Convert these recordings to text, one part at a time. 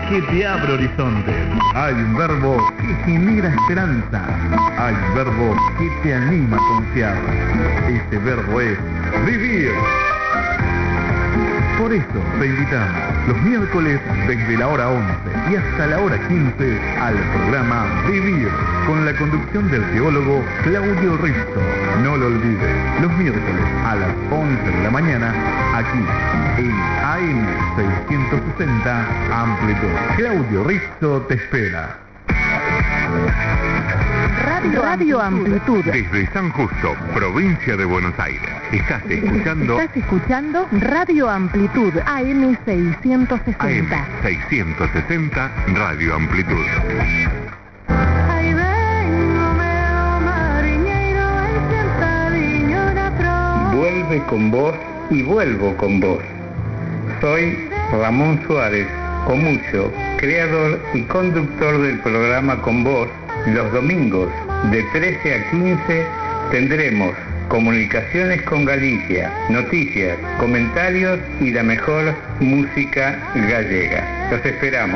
que te abre horizontes. Hay un verbo que genera esperanza. Hay un verbo que te anima a confiar. Ese verbo es vivir. Por eso te invitamos los miércoles desde la hora 11 y hasta la hora 15 al programa Vivir, con la conducción del teólogo Claudio Risto. No lo olvides, los miércoles a las 11 de la mañana, aquí en AM 660 Amplitud. Claudio Risto te espera. Radio Amplitud. Desde San Justo, provincia de Buenos Aires. Estás escuchando Radio Amplitud, AM 660. AM 660 Radio Amplitud. Vuelve con vos y vuelvo con vos. Soy Ramón Suárez Omucho, creador y conductor del programa Con Vos. Los domingos de 13 a 15 tendremos comunicaciones con Galicia, noticias, comentarios y la mejor música gallega. Los esperamos.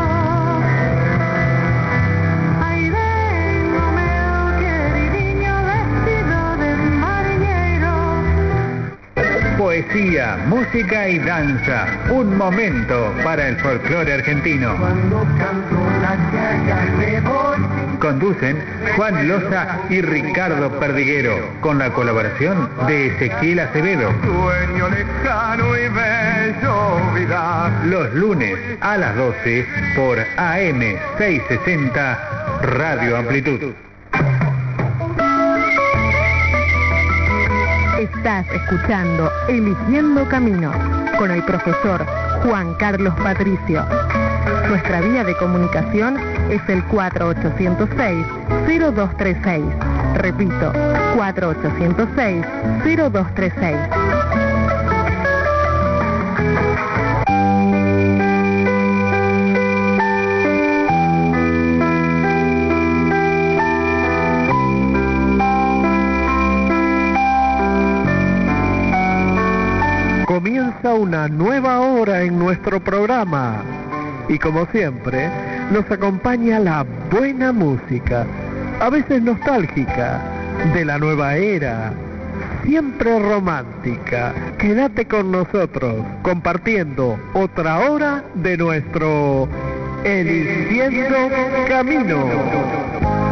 Poesía, música y danza. Un momento para el folclore argentino. Conducen Juan Loza y Ricardo Perdiguero, con la colaboración de Ezequiel Acevedo. Los lunes a las 12 por AM 660 Radio Amplitud. Estás escuchando Eligiendo Caminos con el profesor Juan Carlos Patricio. Nuestra vía de comunicación es el 4806-0236. Repito, 4806-0236. Comienza una nueva hora en nuestro programa y como siempre nos acompaña la buena música, a veces nostálgica, de la nueva era, siempre romántica. Quédate con nosotros compartiendo otra hora de nuestro Eligiendo Camino.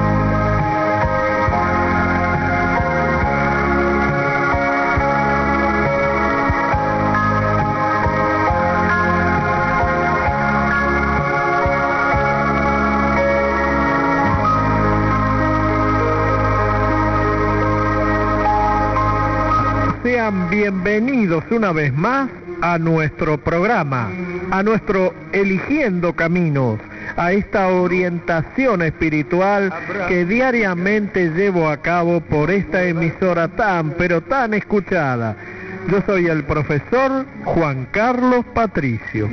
Sean bienvenidos una vez más a nuestro programa, a nuestro Eligiendo Caminos, a esta orientación espiritual que diariamente llevo a cabo por esta emisora tan, pero tan escuchada. Yo soy el profesor Juan Carlos Patricio.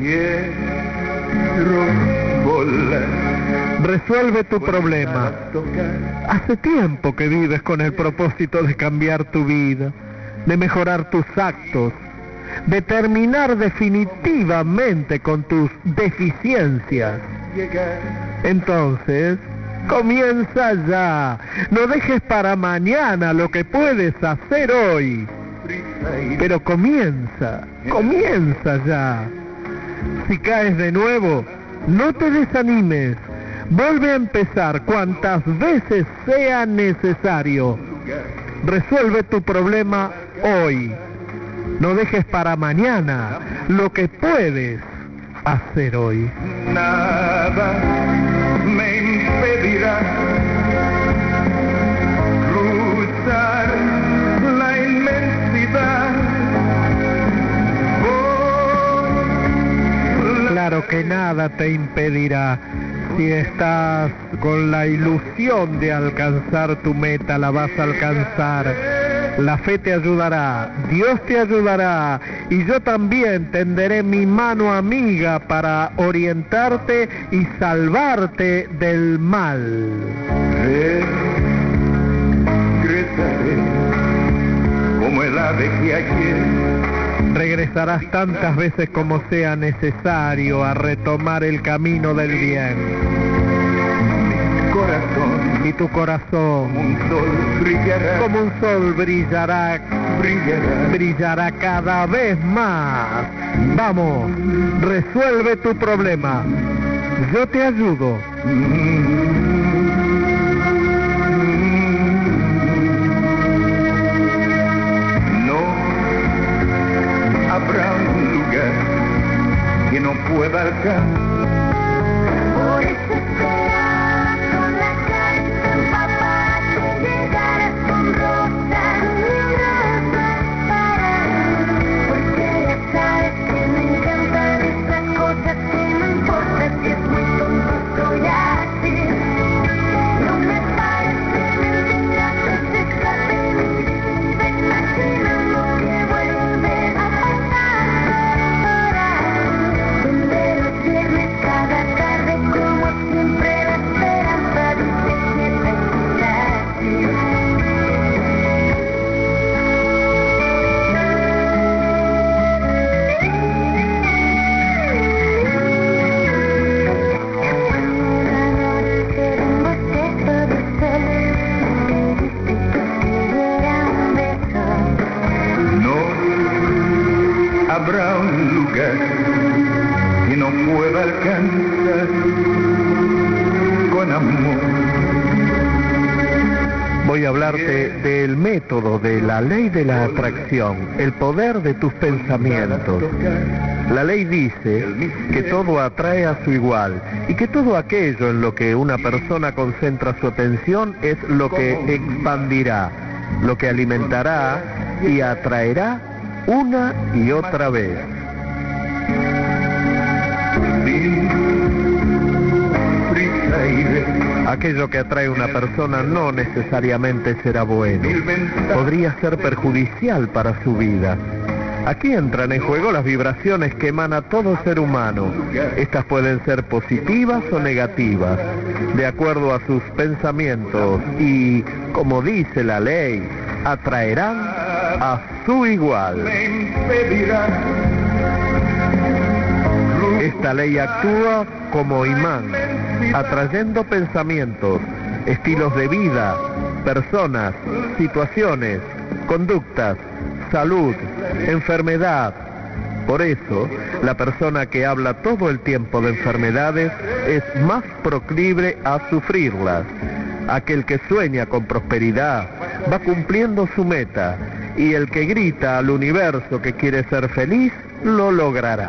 Resuelve tu problema. Hace tiempo que vives con el propósito de cambiar tu vida, de mejorar tus actos, de terminar definitivamente con tus deficiencias. Entonces, comienza ya. No dejes para mañana lo que puedes hacer hoy. Pero comienza ya. Si caes de nuevo, no te desanimes. Vuelve a empezar cuantas veces sea necesario. Resuelve tu problema hoy. No dejes para mañana lo que puedes hacer hoy. Nada me impedirá cruzar la inmensidad. Claro que nada te impedirá. Si estás con la ilusión de alcanzar tu meta, la vas a alcanzar. La fe te ayudará, Dios te ayudará, y yo también tenderé mi mano amiga para orientarte y salvarte del mal. Regresaré como el ave que ayer Regresarás tantas veces como sea necesario a retomar el camino del bien. Corazón, Y tu corazón, como un sol brillará, brillará cada vez más. Vamos, resuelve tu problema. Yo te ayudo. No habrá un lugar que no pueda alcanzar. Por eso esperaba con la carita empapada que llegaras con rosas y rosas para mí. Porque ya sabes que me encantan esas cosas que no importa si es muy tonto, soy así. No me parece mentira que se escape mi vida imaginando que vuelve a pasar para mí. Donde los viernes cada tarde como siempre la esperanza dice que te quita así. No habrá un lugar que no pueda alcanzar con amor. Voy a hablarte del método, de la ley de la atracción, el poder de tus pensamientos. La ley dice que todo atrae a su igual y que todo aquello en lo que una persona concentra su atención es lo que expandirá, lo que alimentará y atraerá una y otra vez. Aquello que atrae a una persona no necesariamente será bueno, podría ser perjudicial para su vida. Aquí entran en juego las vibraciones que emana todo ser humano. Estas pueden ser positivas o negativas, de acuerdo a sus pensamientos y, como dice la ley, atraerán a su igual. Esta ley actúa como imán, atrayendo pensamientos, estilos de vida, personas, situaciones, conductas, salud, enfermedad. Por eso, la persona que habla todo el tiempo de enfermedades es más proclive a sufrirlas. Aquel que sueña con prosperidad va cumpliendo su meta, y el que grita al universo que quiere ser feliz, lo logrará.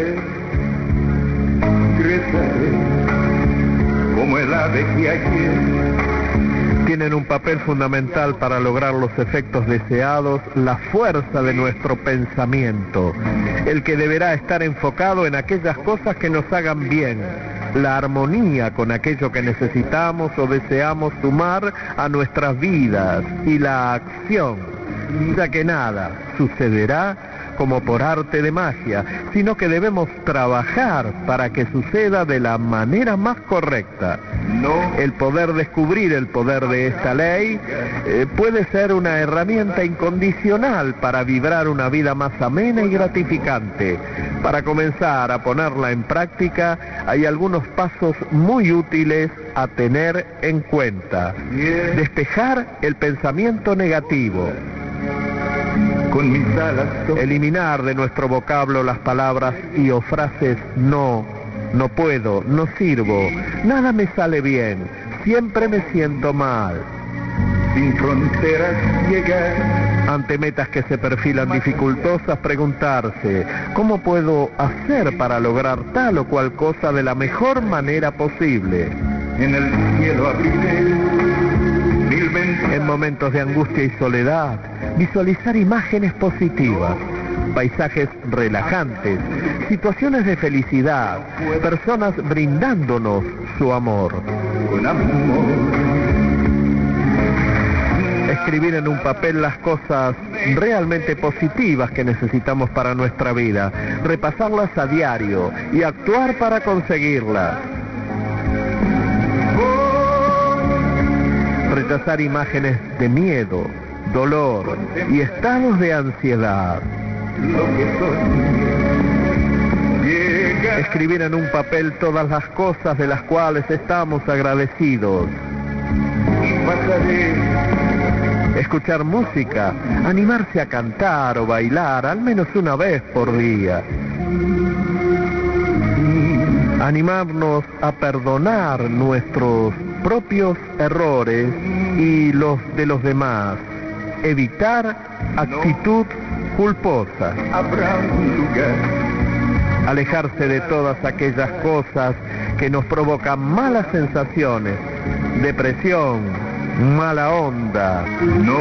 Como el ave que ayer Tienen un papel fundamental para lograr los efectos deseados, la fuerza de nuestro pensamiento, el que deberá estar enfocado en aquellas cosas que nos hagan bien, la armonía con aquello que necesitamos o deseamos sumar a nuestras vidas y la acción, ya que nada sucederá como por arte de magia, sino que debemos trabajar para que suceda de la manera más correcta. El poder descubrir el poder de esta ley puede ser una herramienta incondicional para vibrar una vida más amena y gratificante. Para comenzar a ponerla en práctica, hay algunos pasos muy útiles a tener en cuenta. Despejar el pensamiento negativo. con mis alas Eliminar de nuestro vocablo las palabras y o frases no, no puedo, no sirvo, nada me sale bien, siempre me siento mal. sin fronteras llegar. Ante metas que se perfilan dificultosas, preguntarse, ¿cómo puedo hacer para lograr tal o cual cosa de la mejor manera posible? En el cielo abriré mil ventanas. En momentos de angustia y soledad, visualizar imágenes positivas, paisajes relajantes, situaciones de felicidad, personas brindándonos su amor. Con amor. Escribir en un papel las cosas realmente positivas que necesitamos para nuestra vida, repasarlas a diario y actuar para conseguirlas. Rechazar imágenes de miedo, dolor y estados de ansiedad. lo que soñé. Llega Escribir en un papel todas las cosas de las cuales estamos agradecidos. y pasaré. Escuchar música, animarse a cantar o bailar al menos una vez por día. Animarnos a perdonar nuestros propios errores y los de los demás. Evitar actitud culposa. Habrá un lugar. Alejarse de todas aquellas cosas que nos provocan malas sensaciones, depresión, mala onda. No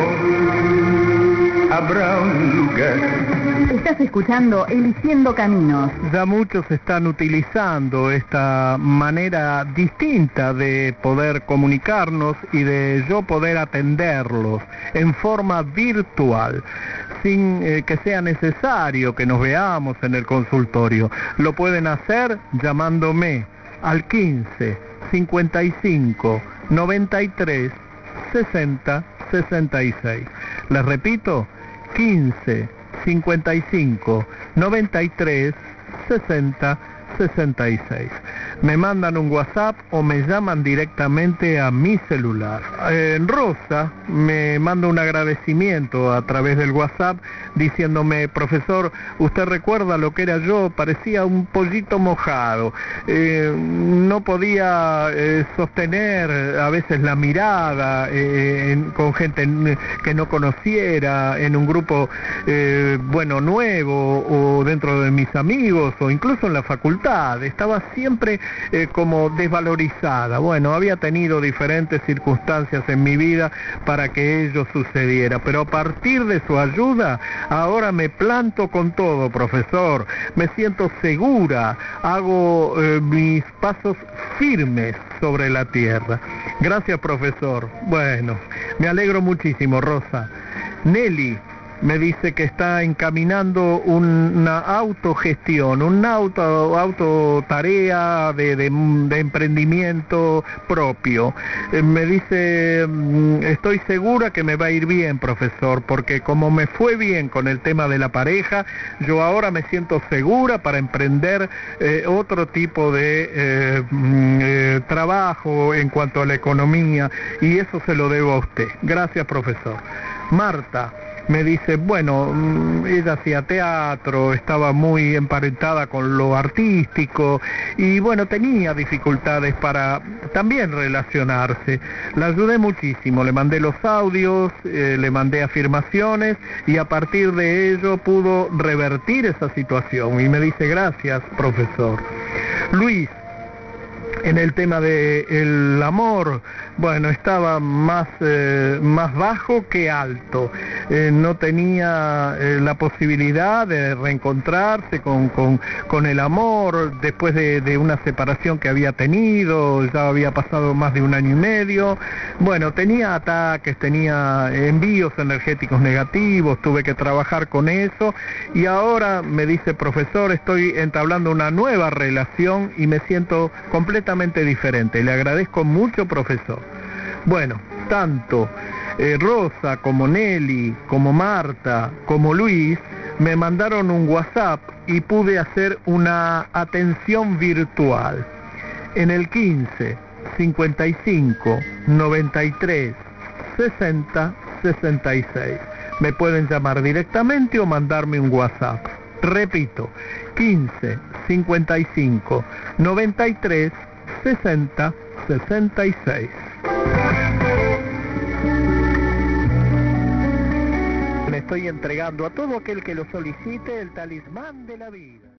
habrá un lugar. Estás escuchando Eligiendo Caminos. Ya muchos están utilizando esta manera distinta de poder comunicarnos y de yo poder atenderlos en forma virtual, sin que sea necesario que nos veamos en el consultorio. Lo pueden hacer llamándome al 15 55 93 60 66. Les repito, 15 55 93 60 66. Me mandan un WhatsApp o me llaman directamente a mi celular. Rosa me manda un agradecimiento a través del WhatsApp diciéndome: profesor, usted recuerda lo que era yo, parecía un pollito mojado, no podía sostener a veces la mirada con gente que no conociera, en un grupo nuevo, o dentro de mis amigos, o incluso en la facultad. Estaba siempre como desvalorizada. Bueno, había tenido diferentes circunstancias en mi vida para que ello sucediera, pero a partir de su ayuda, ahora me planto con todo, profesor. Me siento segura, hago mis pasos firmes sobre la tierra. Gracias, profesor. Bueno, me alegro muchísimo, Rosa. Nelly me dice que está encaminando una autogestión, una autotarea de emprendimiento propio. Me dice: estoy segura que me va a ir bien, profesor, porque como me fue bien con el tema de la pareja, yo ahora me siento segura para emprender otro tipo de trabajo en cuanto a la economía, y eso se lo debo a usted. Gracias, profesor. Marta me dice, bueno, ella hacía teatro, estaba muy emparentada con lo artístico y bueno, tenía dificultades para también relacionarse. La ayudé muchísimo, le mandé los audios, le mandé afirmaciones y a partir de ello pudo revertir esa situación y me dice: gracias, profesor. Luis, en el tema del amor, bueno, estaba más bajo que alto. No tenía la posibilidad de reencontrarse con el amor después de una separación que había tenido. Ya había pasado más de 1 año y medio. Bueno, tenía ataques, tenía envíos energéticos negativos, tuve que trabajar con eso y ahora me dice: profesor, estoy entablando una nueva relación y me siento completamente diferente. Le agradezco mucho, profesor. Bueno, tanto Rosa como Nelly, como Marta, como Luis me mandaron un WhatsApp y pude hacer una atención virtual en el 15 55 93 60 66. Me pueden llamar directamente o mandarme un WhatsApp. Repito, 15 55 93 60 66. Le estoy entregando a todo aquel que lo solicite el talismán de la vida.